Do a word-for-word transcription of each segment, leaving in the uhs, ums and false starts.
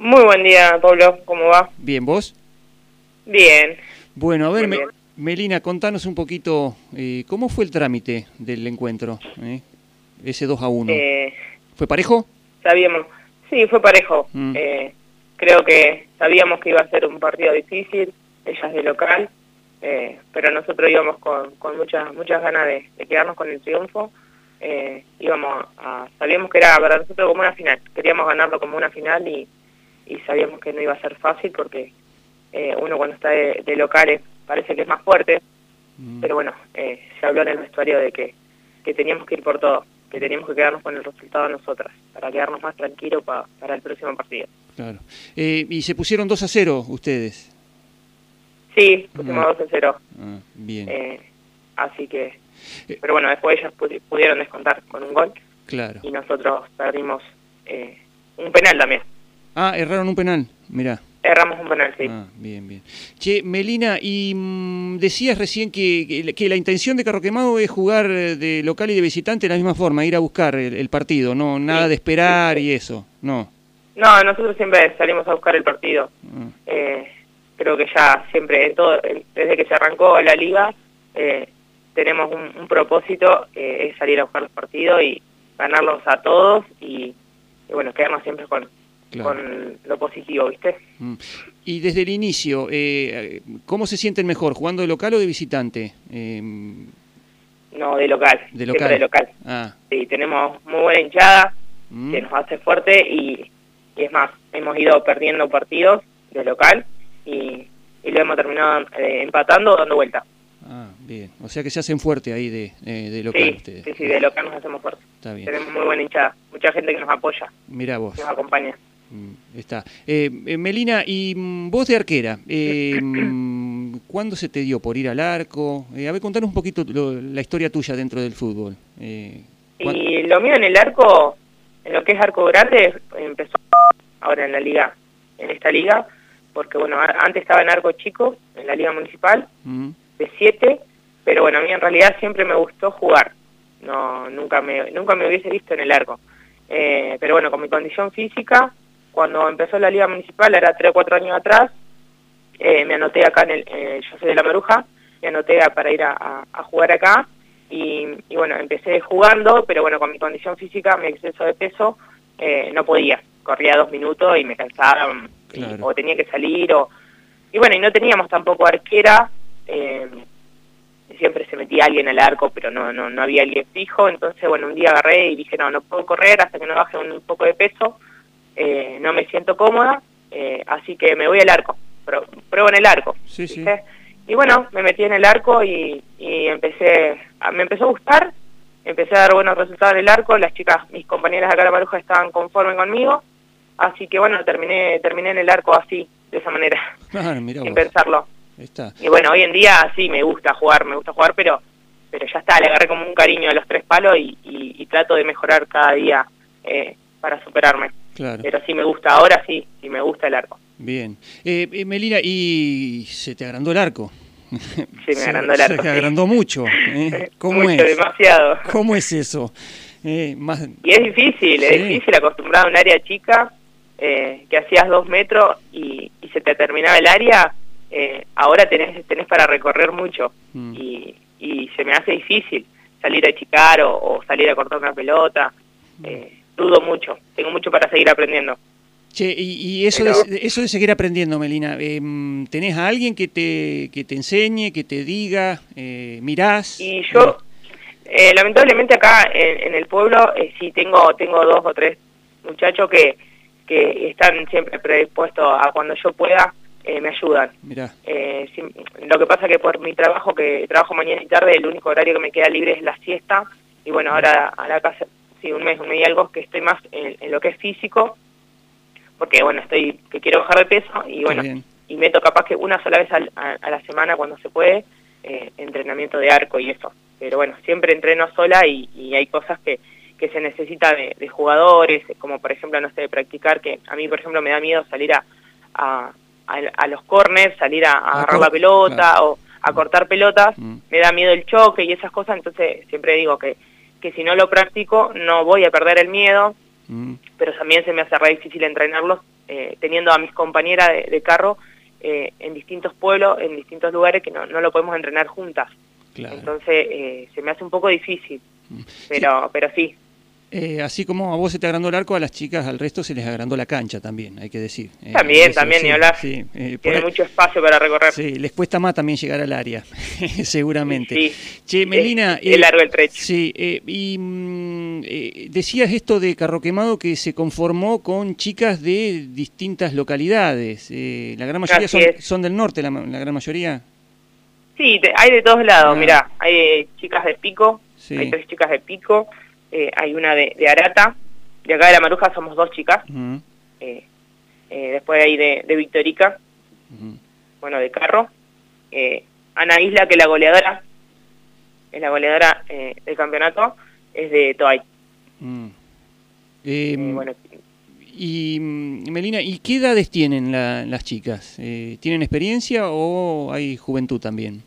Muy buen día, Pablo. ¿Cómo va? Bien, ¿vos? Bien. Bueno, a ver, Muy Me, bien. Melina, contanos un poquito, eh, ¿cómo fue el trámite del encuentro? eh? Ese dos a uno. Eh, ¿Fue parejo? sabíamos, sí, fue parejo. Mm, Eh, creo que sabíamos que iba a ser un partido difícil, ellas de local, eh, pero nosotros íbamos con, con muchas muchas ganas de, de quedarnos con el triunfo. Eh, íbamos a, sabíamos que era para nosotros como una final, queríamos ganarlo como una final y, y sabíamos que no iba a ser fácil porque eh, uno cuando está de, de locales parece que es más fuerte. mm, Pero bueno, eh, se habló en el vestuario de que, que teníamos que ir por todo, que teníamos que quedarnos con el resultado nosotras, para quedarnos más tranquilos pa, para el próximo partido. claro. Eh, ¿Y se pusieron dos a cero ustedes? Sí, pusimos Ah, dos a cero, ah, bien, eh, así que... Eh, Pero bueno, después ellas pudi- pudieron descontar con un gol claro. y nosotros perdimos eh, un penal también. Ah, erraron un penal, mirá. Erramos un penal, sí. Ah, bien, bien. Che, Melina, y mm, decías recién que, que, que la intención de Carro Quemado es jugar eh, de local y de visitante de la misma forma, ir a buscar el, el partido, no nada Sí, de sí, esperar sí. y eso, no. No, nosotros siempre salimos a buscar el partido. Ah, Eh, creo que ya siempre, en todo, en- desde que se arrancó la liga, eh, tenemos un, un propósito, eh, es salir a buscar los partidos y ganarlos a todos y, y bueno, quedarnos siempre con, claro. con lo positivo, ¿viste? Mm. Y desde el inicio, eh, ¿cómo se sienten mejor, jugando de local o de visitante? Eh, No, de local, de siempre local. de local. Ah, Sí, tenemos muy buena hinchada, mm, que nos hace fuerte y, y es más, hemos ido perdiendo partidos de local y, y lo hemos terminado eh, empatando o dando vuelta. ah, bien. O sea que se hacen fuerte ahí de, eh, de local Sí, ustedes. sí, sí, de local nos hacemos fuerte. Está bien. Tenemos muy buena hinchada, mucha gente que nos apoya, Mirá vos. nos acompaña. Mm, Está. Eh, eh, Melina, y mm, vos de arquera, eh, mm, ¿cuándo se te dio por ir al arco? Eh, a ver, contanos un poquito lo- la historia tuya dentro del fútbol. Eh, ¿cuán- Y lo mío en el arco, en lo que es arco grande, empezó ahora en la liga, en esta liga, porque bueno, a- antes estaba en arco chico, en la liga municipal, mm, de siete, pero bueno, a mí en realidad siempre me gustó jugar, no nunca me nunca me hubiese visto en el arco. Eh, pero bueno, con mi condición física, cuando empezó la liga municipal, era tres o cuatro años atrás, eh, me anoté acá en el, eh, yo soy de La Maruja, me anoté a- para ir a, a- a jugar acá, y, y bueno, empecé jugando, pero bueno, con mi condición física, mi exceso de peso, eh, no podía, corría dos minutos y me cansaba, y- Claro. o tenía que salir, o y bueno, y no teníamos tampoco arquera, eh, siempre se metía alguien al arco, pero no, no, no había alguien fijo, entonces bueno, un día agarré y dije, no, no puedo correr hasta que no baje un, un poco de peso, eh, no me siento cómoda, eh, así que me voy al arco, Pro, pruebo en el arco, Sí, sí. ¿viste? Y bueno, me metí en el arco y, y empecé, a, me empezó a gustar, empecé a dar buenos resultados en el arco, las chicas, mis compañeras de acá de La Maruja estaban conformes conmigo, así que bueno, terminé, terminé en el arco así, de esa manera, Ah, mirá sin vos. pensarlo. Está. Y bueno, hoy en día sí me gusta jugar, me gusta jugar, pero pero ya está, le agarré como un cariño a los tres palos y, y, y trato de mejorar cada día eh, para superarme. Claro. Pero sí me gusta, ahora sí, sí me gusta el arco. Bien. Eh, eh, Melina, y se te agrandó el arco. Sí, me Se- agrandó el Se arco, te sí. agrandó mucho. ¿eh? ¿Cómo Mucho, es? demasiado. ¿Cómo es eso? Eh, más... Y es difícil, es Sí. difícil acostumbrado a un área chica, eh, que hacías dos metros y, y se te terminaba el área, eh, ahora tenés, tenés para recorrer mucho Mm. y, y se me hace difícil salir a achicar o, o salir a cortar una pelota, eh, dudo mucho, tengo mucho para seguir aprendiendo. Che, y, y eso, Pero- de, eso de seguir aprendiendo, Melina, eh, ¿tenés a alguien que te, que te enseñe, que te diga, eh, mirás? Y yo, eh, lamentablemente acá en, en el pueblo, eh, sí tengo tengo dos o tres muchachos que, que están siempre predispuestos a cuando yo pueda, eh, me ayudan. Mirá, Eh, sí, lo que pasa que por mi trabajo, que trabajo mañana y tarde, el único horario que me queda libre es la siesta, y bueno, ahora a la casa, sí, un mes, un mes y algo, que estoy más en, en lo que es físico, porque bueno, estoy que quiero bajar de peso, y bueno, bien. y meto capaz que una sola vez al, a, a la semana cuando se puede, eh, entrenamiento de arco y eso. Pero bueno, siempre entreno sola y, y hay cosas que, que se necesita de, de jugadores, como por ejemplo, no sé, practicar, que a mí por ejemplo me da miedo salir a, a, a, a los corners, salir a, a A agarrar cor- la pelota, claro. o a cortar pelotas, Mm. me da miedo el choque y esas cosas, entonces siempre digo que, que si no lo practico no voy a perder el miedo, Mm. pero también se me hace re difícil entrenarlos eh, teniendo a mis compañeras de, de carro eh, en distintos pueblos, en distintos lugares que no, no lo podemos entrenar juntas. Claro. Entonces eh, se me hace un poco difícil, pero sí. Pero sí. Eh, así como a vos se te agrandó el arco, a las chicas, al resto se les agrandó la cancha también, hay que decir. Eh, también, eso, también, sí, ni hablar. Sí, eh, Tiene ahí, mucho espacio para recorrer. Sí, les cuesta más también llegar al área, seguramente. Sí, Che, Melina... Es, es largo el trecho. Sí, eh, y mm, eh, decías esto de Carro Quemado que se conformó con chicas de distintas localidades. Eh, ¿La gran mayoría son, son del norte, la, la gran mayoría? Sí, te, hay de todos lados, ah. mirá, hay eh, chicas de Pico, sí. hay tres chicas de Pico, eh, hay una de, de Arata, de acá de La Maruja somos dos chicas, uh-huh. eh, eh, después hay de, de Victorica, uh-huh. bueno, de Carro, eh, Ana Isla, que es la goleadora, es la goleadora eh, del campeonato, es de Toay. Uh-huh. eh, eh, bueno, y Melina, ¿y qué edades tienen la, las chicas? Eh, ¿Tienen experiencia o hay juventud también?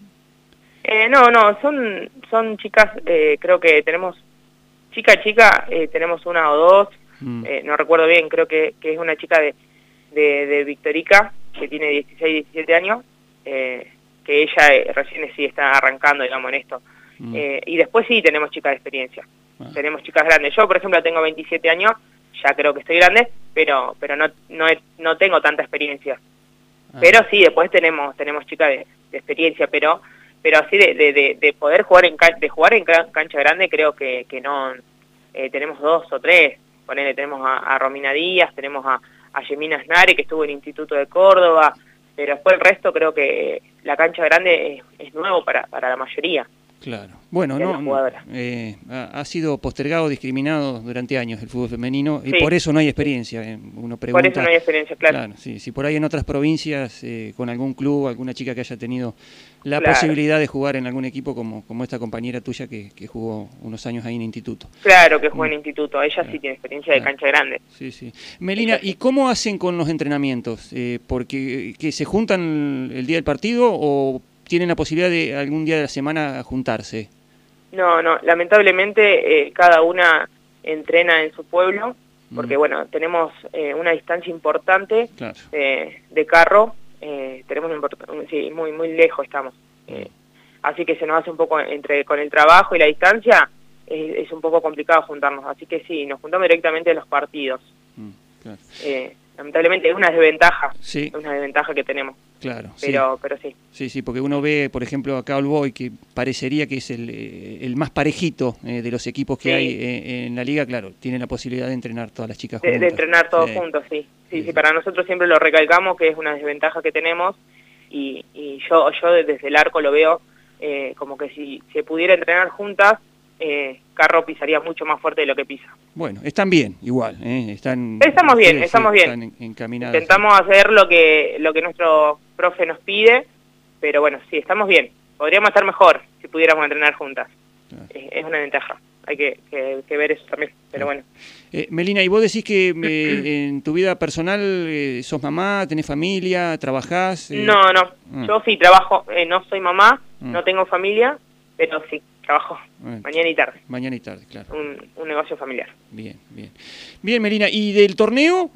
Eh, no, no, son son chicas, eh, creo que tenemos, chica chica, eh, tenemos una o dos, mm. eh, no recuerdo bien, creo que, que es una chica de, de, de Victorica, que tiene dieciséis, diecisiete años, eh, que ella eh, recién sí está arrancando, digamos, en esto. Mm. Eh, y después sí tenemos chicas de experiencia, ah. tenemos chicas grandes. Yo, por ejemplo, tengo veintisiete años, ya creo que estoy grande, pero pero no no, he, no tengo tanta experiencia. Ah. Pero sí, después tenemos tenemos chicas de, de experiencia, pero pero así de, de, de, de poder jugar en de jugar en cancha grande creo que, que no, eh, tenemos dos o tres. Ponele, tenemos a, a Romina Díaz, tenemos a, a Yemina Snare, que estuvo en el Instituto de Córdoba, pero después el resto creo que la cancha grande es, es nuevo para, para la mayoría. Claro. Bueno, no, no eh, ha, ha sido postergado, discriminado durante años el fútbol femenino y sí. por eso no hay experiencia. Eh, uno pregunta, por eso no hay experiencia, claro. claro sí, si por ahí en otras provincias, eh, con algún club, alguna chica que haya tenido la claro. posibilidad de jugar en algún equipo como, como esta compañera tuya que, que jugó unos años ahí en instituto. Claro, que jugó en instituto. Ella claro. sí tiene experiencia de claro. cancha grande. Sí, sí. Melina, ¿y cómo hacen con los entrenamientos? Eh, porque que se juntan el día del partido o tienen la posibilidad de algún día de la semana juntarse? No, no, lamentablemente eh, cada una entrena en su pueblo, porque mm. bueno, tenemos eh, una distancia importante claro. eh, de carro, eh, tenemos un, sí, muy muy lejos estamos, eh, así que se nos hace un poco entre con el trabajo y la distancia, eh, es un poco complicado juntarnos, así que sí, nos juntamos directamente en los partidos. Mm, claro. eh, lamentablemente es una desventaja, sí. es una desventaja que tenemos. Claro, pero sí. pero sí. Sí, sí, porque uno ve, por ejemplo, acá All Boy, que parecería que es el, el más parejito eh, de los equipos que sí. hay eh, en la liga, claro, tiene la posibilidad de entrenar todas las chicas de, juntas. De entrenar todos sí. juntos, sí. Sí, sí. Sí, para nosotros siempre lo recalcamos, que es una desventaja que tenemos, y, y yo yo desde el arco lo veo eh, como que si se pudiera entrenar juntas, eh, Carro pisaría mucho más fuerte de lo que pisa. Bueno, están bien, igual, ¿eh? Están, estamos bien, sí, estamos sí, bien. Están encaminados. Intentamos sí. hacer lo que lo que nuestro profe nos pide, pero bueno, sí, estamos bien. Podríamos estar mejor si pudiéramos entrenar juntas. Claro. Es, es una ventaja, hay que, que, que ver eso también, pero bueno. Eh, Melina, ¿y vos decís que eh, en tu vida personal eh, sos mamá, tenés familia, trabajás? Eh... No, no, ah. yo sí trabajo, eh, no soy mamá, ah. no tengo familia, pero sí. Trabajo bueno, mañana y tarde. Mañana y tarde, claro. Un, un negocio familiar. Bien, bien. Bien, Melina, ¿y del torneo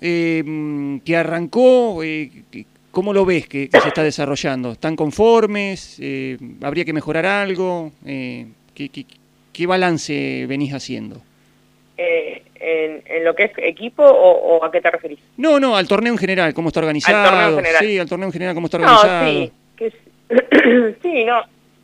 eh, que arrancó, eh, cómo lo ves que, que se está desarrollando? ¿Están conformes? Eh, ¿Habría que mejorar algo? Eh, ¿qué, qué, ¿Qué balance venís haciendo? Eh, en, ¿En lo que es equipo o, o a qué te referís? No, no, al torneo en general, ¿cómo está organizado? Al torneo en general. Sí, al torneo en general, ¿cómo está organizado? No, sí, que es... sí, no...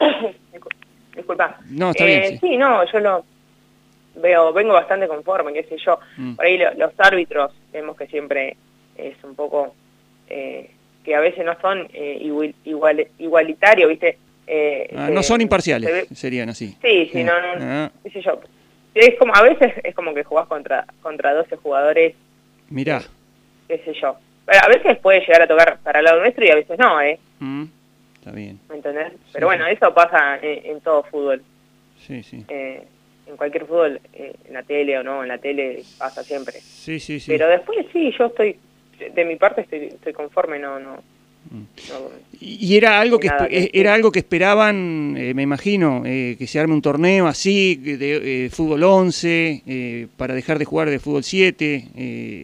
Disculpa. No, está eh, bien. Sí. sí, no, yo lo veo, vengo bastante conforme, qué sé yo. Mm. Por ahí lo, los árbitros vemos que siempre es un poco, eh, que a veces no son eh, igual, igual, igualitarios, ¿viste? Eh, ah, se, no son imparciales, se serían así. Sí, sí, eh. no, no, ah. qué sé yo. Es como, a veces es como que jugás contra, contra doce jugadores. Mirá. Eh, qué sé yo. Pero a veces puede llegar a tocar para el lado nuestro y a veces no, ¿eh? Mm. Está bien. ¿Me entendés? Pero sí, bueno, sí. eso pasa en, en todo fútbol. Sí, sí. Eh, en cualquier fútbol, eh, en la tele o no, en la tele pasa siempre. Sí, sí, sí. Pero después sí, yo estoy, de mi parte estoy, estoy conforme, no, no. Mm. no y era algo que, que era algo que esperaban, eh, me imagino, eh, que se arme un torneo así de eh, fútbol once eh, para dejar de jugar de fútbol siete. Eh,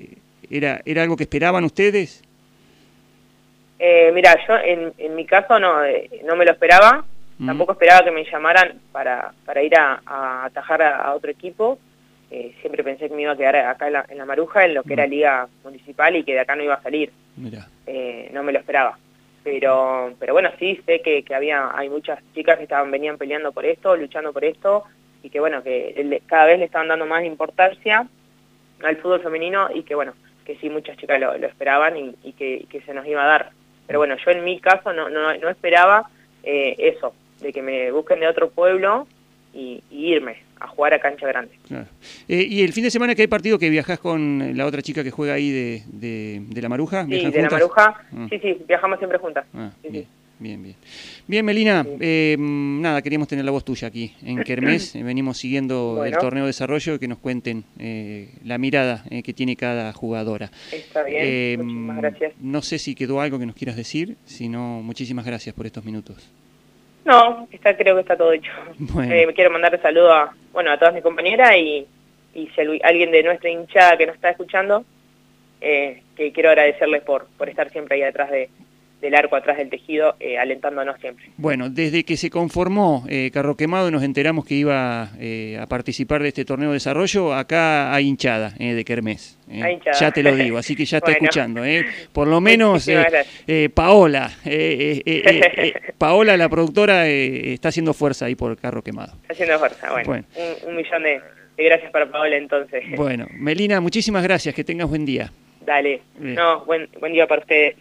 ¿era, ¿Era algo que esperaban ustedes? Eh, mira, yo en, en mi caso no, eh, no me lo esperaba, mm. tampoco esperaba que me llamaran para, para ir a, a atajar a, a otro equipo. Eh, siempre pensé que me iba a quedar acá en la, en la Maruja, en lo que mm. era Liga Municipal, y que de acá no iba a salir. Eh, no me lo esperaba. Pero pero bueno, sí sé que, que había hay muchas chicas que estaban venían peleando por esto, luchando por esto, y que bueno, que le, cada vez le estaban dando más importancia al fútbol femenino, y que bueno, que sí muchas chicas lo, lo esperaban y, y, que, y que se nos iba a dar. Pero bueno, yo en mi caso no, no, no esperaba eh, eso, de que me busquen de otro pueblo y, y irme a jugar a cancha grande. Claro. Eh, ¿Y el fin de semana que hay partido que viajás con la otra chica que juega ahí de, de, de la Maruja? Sí, de juntas? la Maruja, ah. sí, sí, viajamos siempre juntas. Ah, sí, bien, sí. bien, bien. Bien, Melina, sí. eh, nada, queríamos tener la voz tuya aquí en Kermés. Venimos siguiendo bueno. el torneo de desarrollo, que nos cuenten eh, la mirada eh, que tiene cada jugadora. Está bien, eh, muchísimas gracias. No sé si quedó algo que nos quieras decir, sino muchísimas gracias por estos minutos. No, está, creo que está todo hecho. Bueno. Eh, me quiero mandar un saludo a, bueno, a todas mis compañeras y, y si alguien de nuestra hinchada que nos está escuchando, eh, que quiero agradecerles por, por estar siempre ahí atrás de, del arco, atrás del tejido, eh, alentándonos siempre. Bueno, desde que se conformó eh, Carro Quemado y nos enteramos que iba eh, a participar de este torneo de desarrollo, acá hay hinchada eh, de Kermés. Eh. Hay hinchada. Ya te lo digo, así que ya está bueno. escuchando. Eh. Por lo menos eh, eh, Paola, eh, eh, eh, eh, Paola, la productora, eh, está haciendo fuerza ahí por Carro Quemado. Está haciendo fuerza, bueno, bueno. Un, un millón de, de gracias para Paola entonces. Bueno, Melina, muchísimas gracias, que tengas buen día. Dale, Bien. no, buen, buen día para ustedes.